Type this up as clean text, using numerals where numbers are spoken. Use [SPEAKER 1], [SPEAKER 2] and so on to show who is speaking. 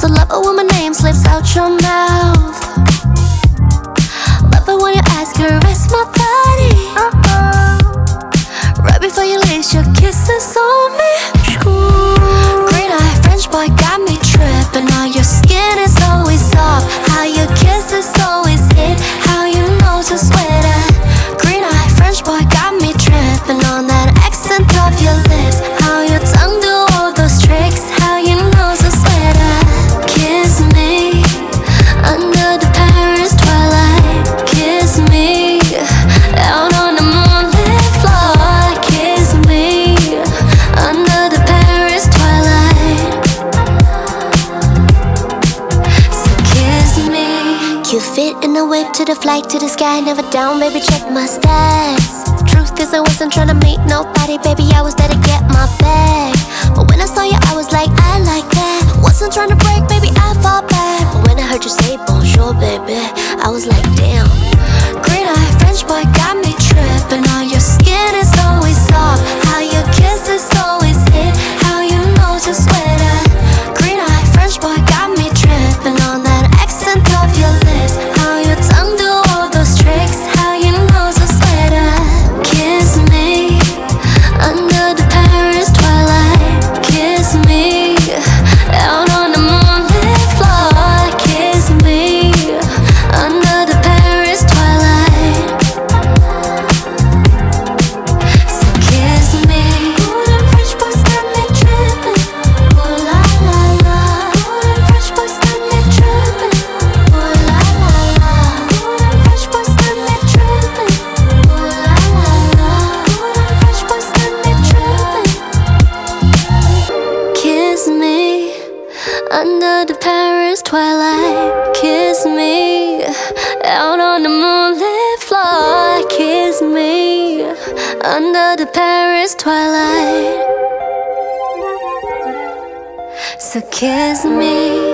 [SPEAKER 1] So love it when my name slips out your mouth. Love it when your eyes caress my body. Right before you leave, your kisses on me. Green eye French boy got me tripping. How your skin is always soft, how your kisses always hit, how you know to sweat it. Green eye French boy got me tripping on that accent of your lips, how your tongue do all those tricks, how you know to sweat it. Kiss me under the Paris twilight. Kiss me out on the moonlit floor. Kiss me under the Paris twilight. So kiss me. You fit in the whip to the flight to the sky, never down, baby, check my stats. Truth is I wasn't trying to meet nobody, baby, I was there to get my bag. But when I saw you, I was like, I like that. Wasn't trying to break, baby, I fall back. But when I heard you say bonjour, baby, I was like, damn. Green eye French boy got me tripping. How your skin is always soft, how your kisses always hit, how you know to sweat it. Green eye French boy got me tripping on that accent of your lips, how your tongue do all those tricks, how you know to sweat it. Kiss me under the Paris twilight. Kiss me out on the moonlit floor. Kiss me under the Paris twilight. So kiss me. Ooh, them French boys got me tripping. Ooh la la la. Ooh, them French boys got me tripping. Ooh la la la. Ooh, them French boys got me tripping. Ooh la la la. Ooh, them French boys got me tripping. Kiss me under the Paris twilight. Kiss me out on the moonlit floor. Kiss me under the Paris twilight. So kiss me.